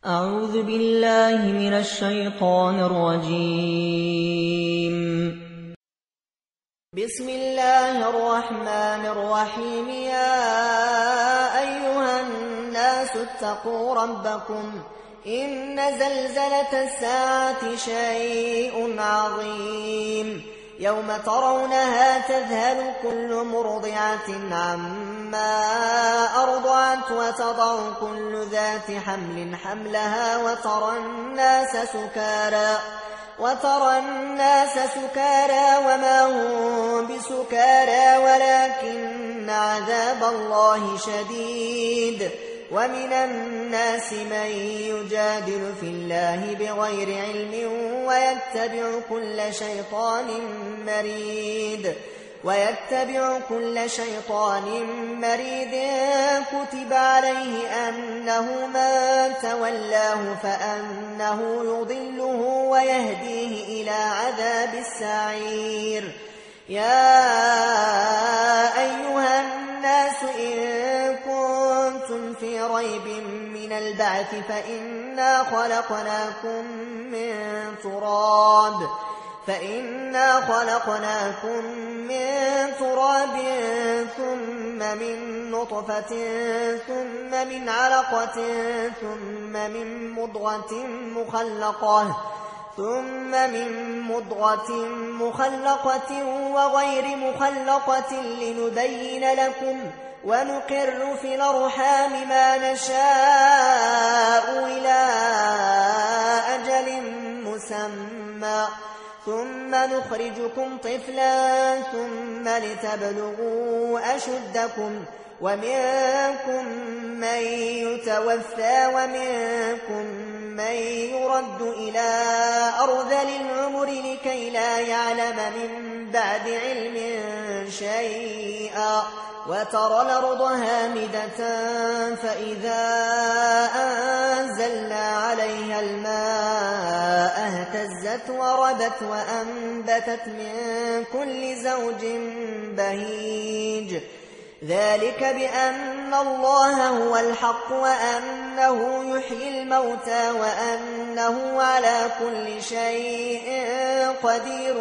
أعوذ بالله من الشيطان الرجيم. بسم الله الرحمن الرحيم. يا أيها الناس اتقوا ربكم إن زلزلة الساعة شيء عظيم يوم ترونها تذهل كل مرضعة عما أرضعت وتضع كل ذات حمل حملها وترى الناس سكارى وما هم بسكارى ولكن عذاب الله شديد. ومن الناس من يجادل في الله بغير علم ويتبع كل شيطان مريد كتب عليه أنه من تولاه فأنه يضله ويهديه إلى عذاب السعير. يا أيها الناس إن كنتم في ريب من البعث فإنا خلقناكم من تراب ثم من نطفة ثم من علقة ثم من مضغة مخلقة وغير مخلقة لنبين لكم ونقر في الأرحام ما نشاء إلى أجل مسمى ثم نخرجكم طفلا ثم لتبلغوا أشدكم ومنكم من يتوفى ومنكم من يرد إلى أرذل العمر لكي لا يعلم من بعد علم شيئا. وترى الأرض هامدة فإذا أنزلنا عليها الماء اهتزت وربت وأنبتت من كل زوج بهيج. ذلك بأن الله هو الحق وأنه يحيي الموتى وأنه على كل شيء قدير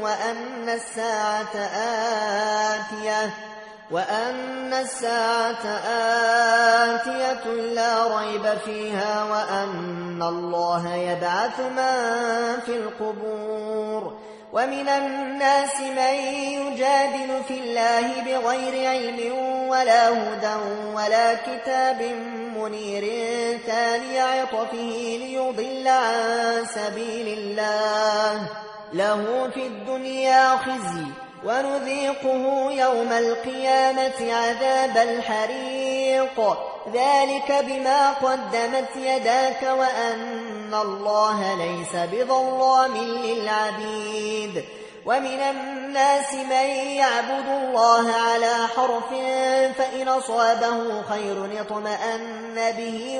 وأن الساعة آتية لا ريب فيها وأن الله يبعث من في القبور. ومن الناس من يجادل في الله بغير علم ولا هدى ولا كتاب منير ثاني عطفه ليضل عن سبيل الله له في الدنيا خزي ونذيقه يوم القيامة عذاب الحريق. ذلك بما قدمت يداك وأن الله ليس بظلام للعبيد. ومن الناس من يعبد الله على حرف فإن أصابه خير اطمأن به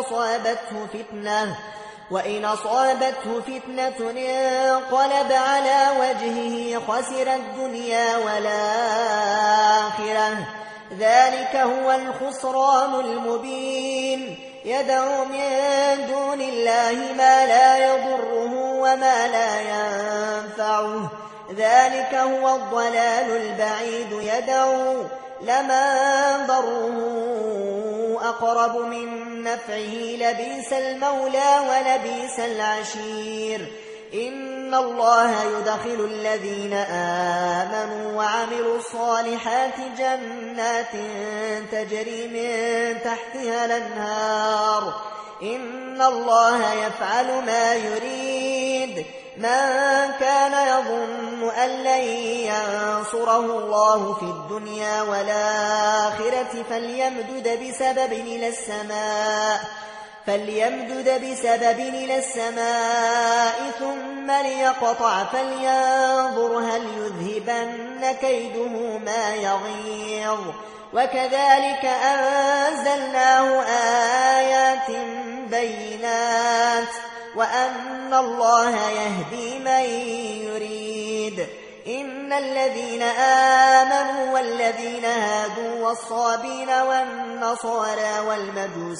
وإن أصابته فتنة انقلب على وجهه خسر الدنيا والآخرة. ذلك هو الخسران المبين. يدعو من دون الله ما لا يضره وما لا ينفعه ذلك هو الضلال البعيد. يدعو لمن ضره أقرب من نفعه لبئس المولى ولبئس العشير. إن الله يدخل الذين آمنوا وعملوا الصالحات جنات تجري من تحتها الأنهار. إن الله يفعل ما يريد. من كان يظن أن لن ينصره الله في الدنيا والآخرة فليمدد بسبب إلى السماء ثم ليقطع فلينظر هل يذهبن كيده ما يغيظ. وكذلك أنزلناه آيات بينات وأن الله يهدي من يريد. إن الذين آمنوا والذين هادوا والصابين والنصارى والنصارى والمجوس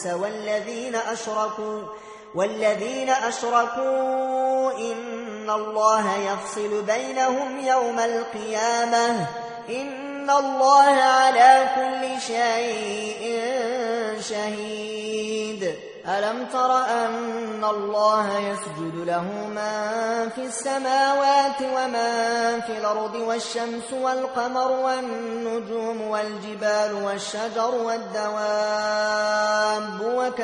والذين أشركوا إن الله يفصل بينهم يوم القيامة إن الله على كل شيء شهيد. ألم تر أن الله يسجد له من في السماوات ومن في الأرض والشمس والقمر والنجوم والجبال والشجر والدواب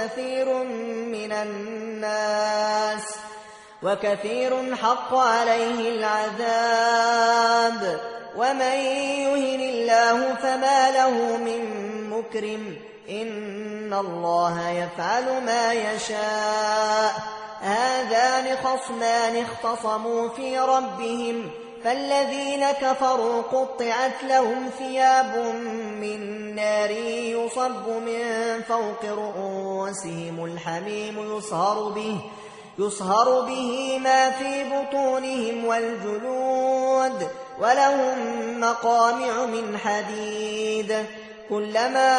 وكثير حق عليه العذاب ومن يهن الله فما له من مكرم إن الله يفعل ما يشاء. هذان خصمان اختصموا في ربهم فالذين كفروا قطعت لهم ثياب من نار يصب من فوق رؤوسهم الحميم يصهر به ما في بطونهم والجلود ولهم مقامع من حديد كلما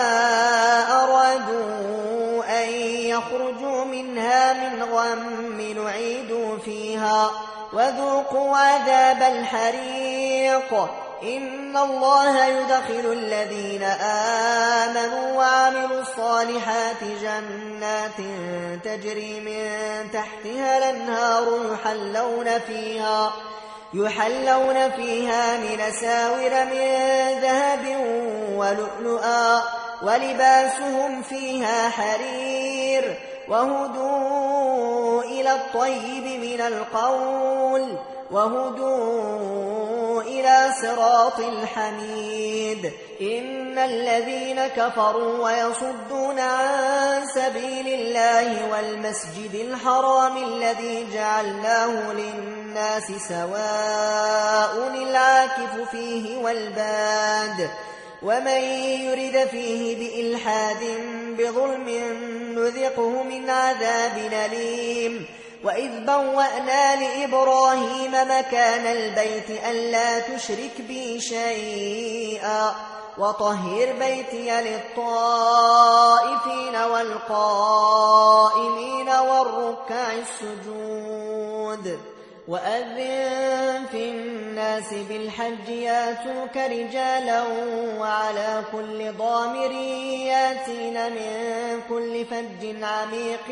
أرادوا أن يخرجوا منها من غم نعيدوا فيها وذوقوا عذاب الحريق. إن الله يدخل الذين آمنوا وعملوا الصالحات جنات تجري من تحتها الأنهار يحلون فيها من أساور من ذهب ولؤلؤا ولباسهم فيها حرير وهدوا إلى الطيب من القول وهدوا إلى صراط الحميد. إن الذين كفروا ويصدون عن سبيل الله والمسجد الحرام الذي جعلناه للناس سواء العاكف فيه والباد ومن يرد فيه بإلحاد بظلم نذقه من عذاب أليم. وإذ بوأنا لإبراهيم مكان البيت ألا تشرك بي شيئا وطهر بيتي للطائفين والقائمين والركع السجود. وأذن في الناس بالحج ياتوك رجالا وعلى كل ضامر ياتين من كل فج عميق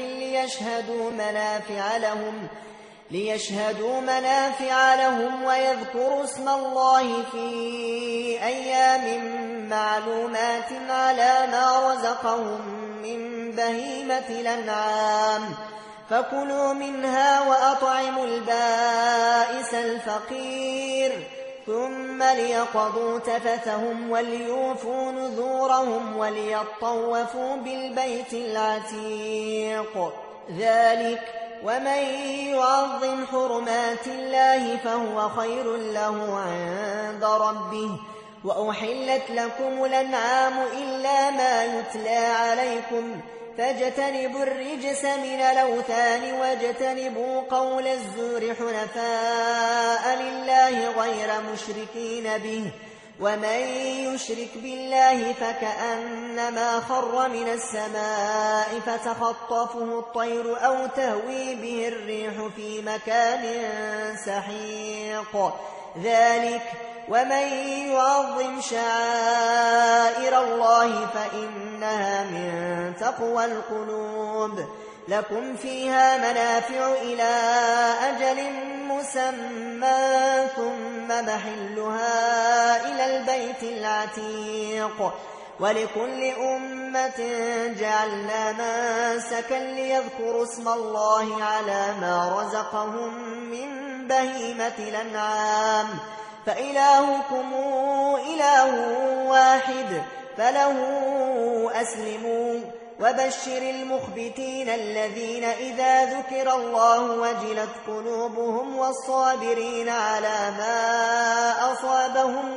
ليشهدوا منافع لهم ويذكروا اسم الله في أيام معلومات على ما رزقهم من بهيمة الأنعام فكلوا منها وأطعموا البائس الفقير ثم ليقضوا تفثهم وليوفوا نذورهم وليطوفوا بالبيت العتيق. ذلك ومن يعظم حرمات الله فهو خير له عند ربه. وأحلت لكم الأنعام إلا ما يتلى عليكم فاجتنبوا الرجس من الأوثان واجتنبوا قول الزور حنفاء لله غير مشركين به ومن يشرك بالله فكأنما خر من السماء فتخطفه الطير أو تهوي به الريح في مكان سحيق. ذلك ومن يعظم شعائر الله فإنها من تقوى القلوب. لكم فيها منافع إلى أجل مسمى ثم محلها إلى البيت العتيق. ولكل أمة جعلنا منسكا ليذكروا اسم الله على ما رزقهم من بهيمة الأنعام فإلهكم إله واحد فله أسلموا. وبشر المخبتين الذين إذا ذكر الله وجلت قلوبهم والصابرين على ما أصابهم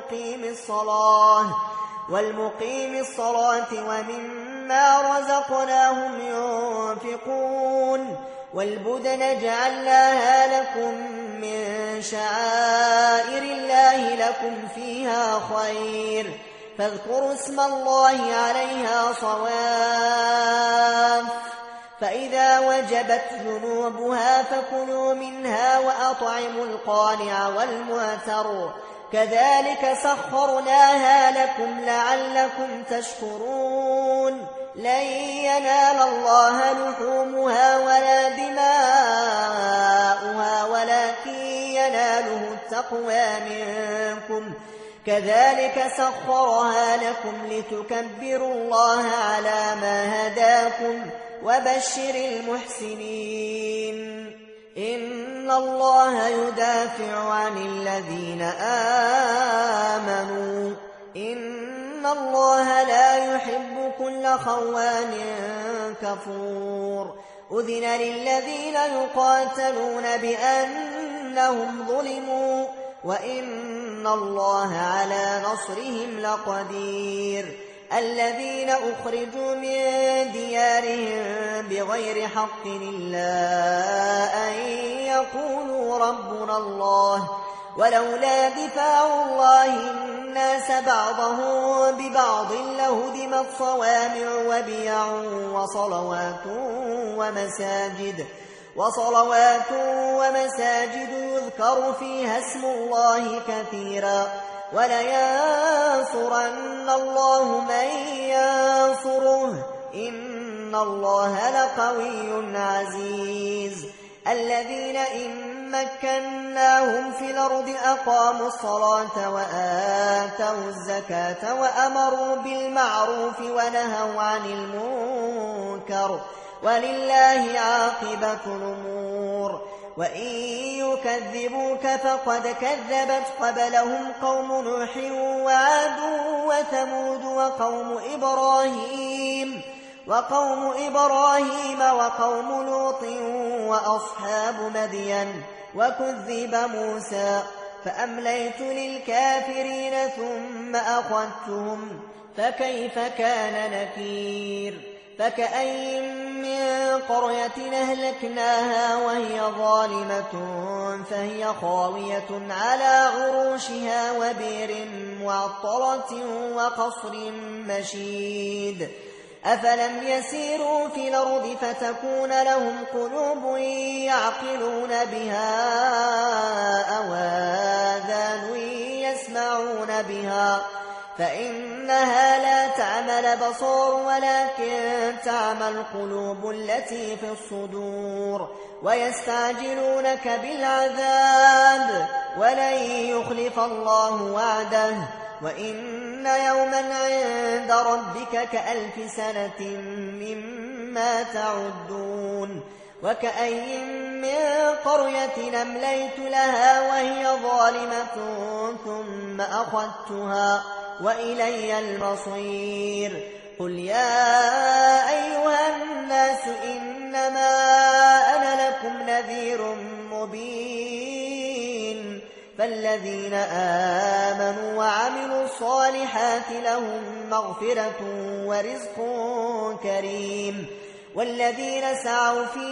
والمقيم الصلاة ومما رزقناهم ينفقون. والبدن جعلناها لكم من شعائر الله لكم فيها خير فاذكروا اسم الله عليها صواف، فإذا وجبت جنوبها فكلوا منها وأطعموا القانع والمعتر، كذلك سخرناها لكم لعلكم تشكرون. لن ينال الله لحومها ولا دماؤها ولكن يناله التقوى منكم، كذلك سخرها لكم لتكبروا الله على ما هداكم وبشر المحسنين. إن الله يدافع عن الذين آمنوا، إن الله لا يحب كل خوان كفور. أذن للذين يقاتلون بأنهم ظلموا وإن الله على نصرهم لقدير. الذين أخرجوا من ديارهم بغير حق إلا أن يقولوا ربنا الله، ولولا دفاع الله الناس بعضهم ببعض لهدمت صوامع وبيع وصلوات ومساجد يذكر فيها اسم الله كثيرا، ولينصرن الله من ينصره، إن الله لقوي عزيز. الذين إن مكناهم في الأرض أقاموا الصلاة وآتوا الزكاة وأمروا بالمعروف ونهوا عن المنكر، ولله عاقبة الأمور. وإن يكذبوك فقد كذبت قبلهم قوم نوح وعاد وثمود وقوم إبراهيم وقوم لوط وأصحاب مدين، وكذب موسى فأمليت للكافرين ثم أخذتهم فكيف كان نكير. فكأي من قرية أهلكناها وهي ظالمة فهي خاوية على عروشها وبئر معطلة وقصر مشيد. أفلم يسيروا في الأرض فتكون لهم قلوب يعقلون بها أو آذان يسمعون بها، فإنها لا تعمى الأبصار ولكن تعمى القلوب التي في الصدور. ويستعجلونك بالعذاب ولن يخلف الله وعده، وإن يوما عند ربك كألف سنة مما تعدون. وكأي من قرية أمليت لها وهي ظالمة ثم أخذتها وإلي المصير. قل يا أيها الناس إنما أنا لكم نذير مبين، فالذين آمنوا وعملوا الصالحات لهم مغفرة ورزق كريم، والذين سعوا في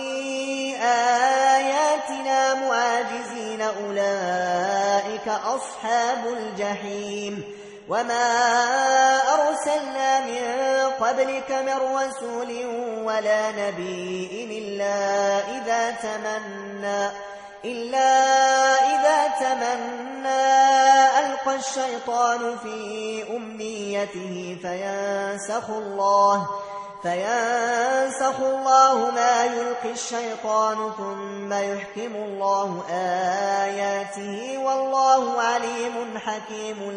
آياتنا معاجزين أولئك أصحاب الجحيم. وما أرسلنا من قبلك من رسول ولا نبي إلا إذا تمنى ألقى الشيطان في أمنيته فينسخ الله ما يلقي الشيطان ثم يحكم الله آياته والله عليم حكيم.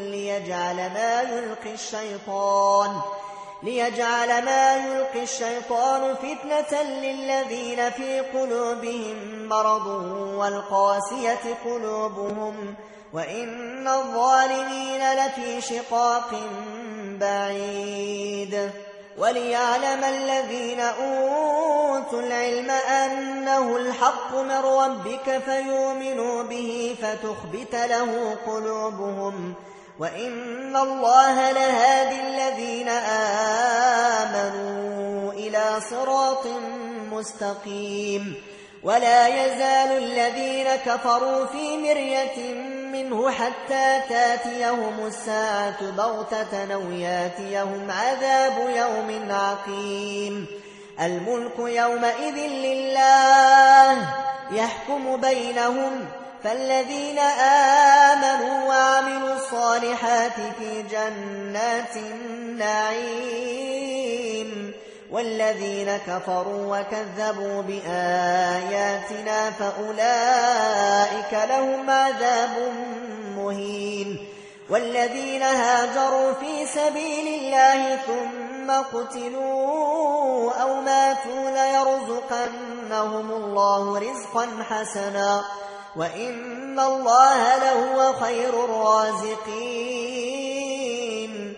ليجعل ما يلقي الشيطان فتنة للذين في قلوبهم مرض والقاسية قلوبهم، وإن الظالمين لفي شقاق بعيد. وليعلم الذين أوتوا العلم أنه الحق من ربك فيؤمنوا به فتخبت له قلوبهم، وإن الله لهادي الذين آمنوا إلى صراط مستقيم. ولا يزال الذين كفروا في مرية منه حتى تاتيهم الساعة بغتة أو ياتيهم عذاب يوم عقيم. الملك يومئذ لله يحكم بينهم، فالذين آمنوا وعملوا الصالحات في جنات النعيم، والذين كفروا وكذبوا بآياتنا فأولئك لهم عذاب مهين. والذين هاجروا في سبيل الله ثم قتلوا أو ماتوا ليرزقنهم الله رزقا حسنا وإن الله لهو خير الرازقين.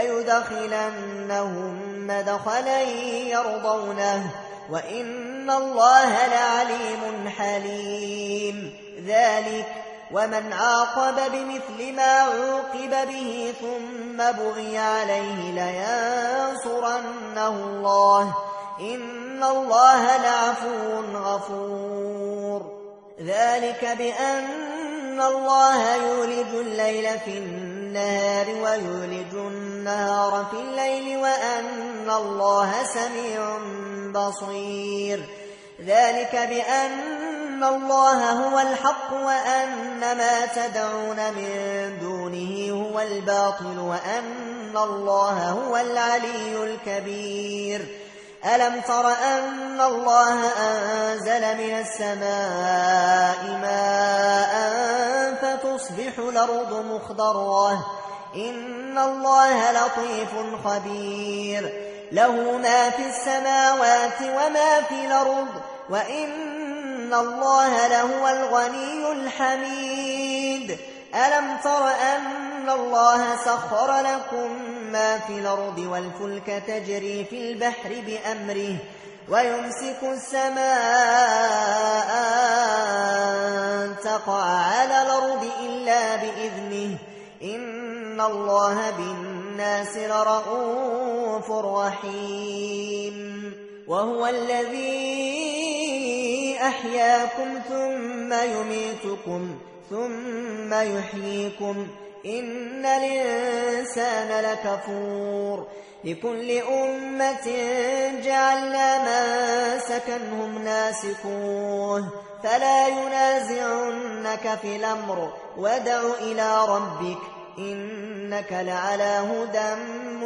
ليدخلنهم مدخلا يرضونه وإن الله لعليم حليم. ذلك ومن عاقب بمثل ما عوقب به ثم بغي عليه لينصرنه الله إن الله لعفو غفور. ذلك بأن الله يولج الليل في النهار ويولج النهار في الليل وأن الله سميع بصير. ذلك بأن الله هو الحق وأن ما تدعون من دونه هو الباطل وأن الله هو العلي الكبير. ألم تر أن الله أنزل من السماء ماء فتصبح الأرض مخضرة إن الله لطيف خبير. له ما في السماوات وما في الأرض وإن الله لهو الغني الحميد. ألم تر أن الله سخر لكم ما في الأرض والفلك تجري في البحر بأمره ويمسك السماء أن تقع على الأرض إلا بإذنه إن الله بالناس لرءوف رحيم. وهو الذي أحياكم ثم يميتكم ثم يحييكم إن الإنسان لكفور. لكل أمة جعلنا منسكا هم ناسكوه فلا ينازعنك في الأمر وادع إلى ربك إنك لعلى هدى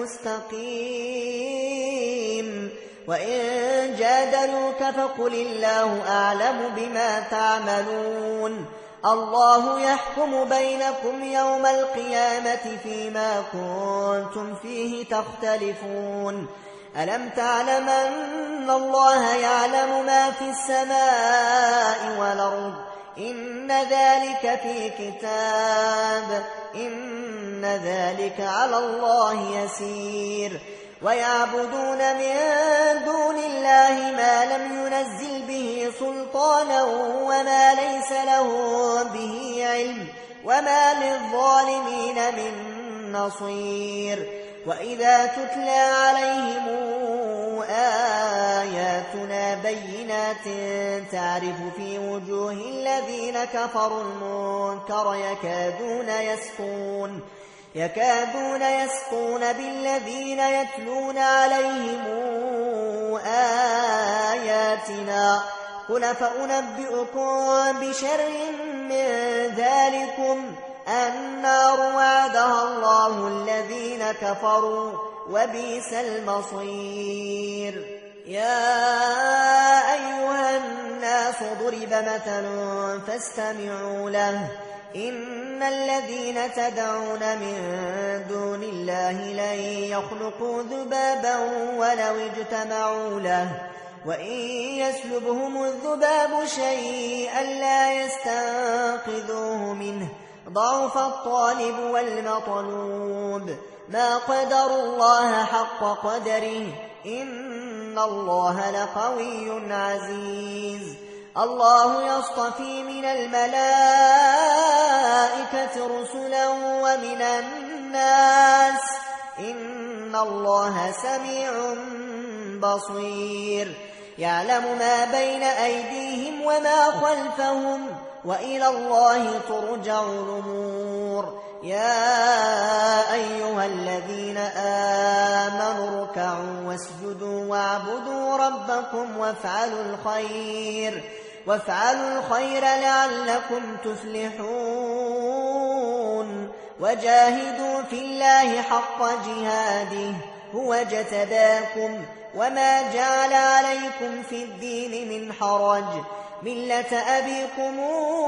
مستقيم. وإن جادلوك فقل الله أعلم بما تعملون الله يحكم بينكم يوم القيامة فيما كنتم فيه تختلفون. ألم تعلم أن الله يعلم ما في السماء والأرض إن ذلك في كتاب إن ذلك على الله يسير. ويعبدون من دون الله ما لم ينزل به سلطانا وما ليس له به علم وما للظالمين من نصير. وإذا تتلى عليهم آياتنا بينات تعرف في وجوه الذين كفروا المنكر يكادون يسقون بالذين يتلون عليهم آياتنا. قل فأنبئكم بشر من ذلكم النار وعدها الله الذين كفروا وبئس المصير. يا أيها الناس ضرب مثل فاستمعوا له إن الذين تدعون من دون الله لن يخلقوا ذبابا ولو اجتمعوا له وإن يسلبهم الذباب شيئا لا يستنقذوه منه ضعف الطالب والمطلوب. ما قدروا الله حق قدره إن الله لقوي عزيز. الله يصطفي من الملائكة رسلا ومن الناس إن الله سميع بصير. يعلم ما بين أيديهم وما خلفهم وإلى الله ترجع الأمور. يا أيها الذين آمنوا اركعوا واسجدوا واعبدوا ربكم وافعلوا الخير لعلكم تفلحون. وجاهدوا في الله حق جهاده هو اجتباكم وما جعل عليكم في الدين من حرج ملة أبيكم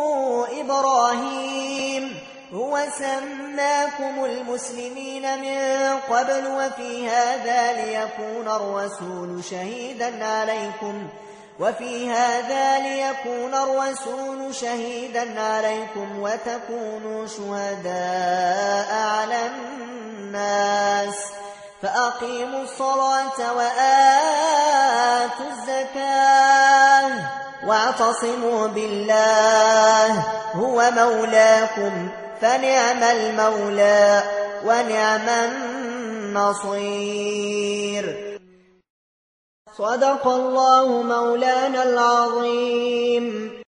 إبراهيم هو سماكم المسلمين من قبل وفي هذا ليكون الرسول شهيدا عليكم وتكونوا شهداء على الناس. فأقيموا الصلاة وآتوا الزكاة واعتصموا بالله هو مولاكم فنعم المولى ونعم النصير. صدق الله مولانا العظيم.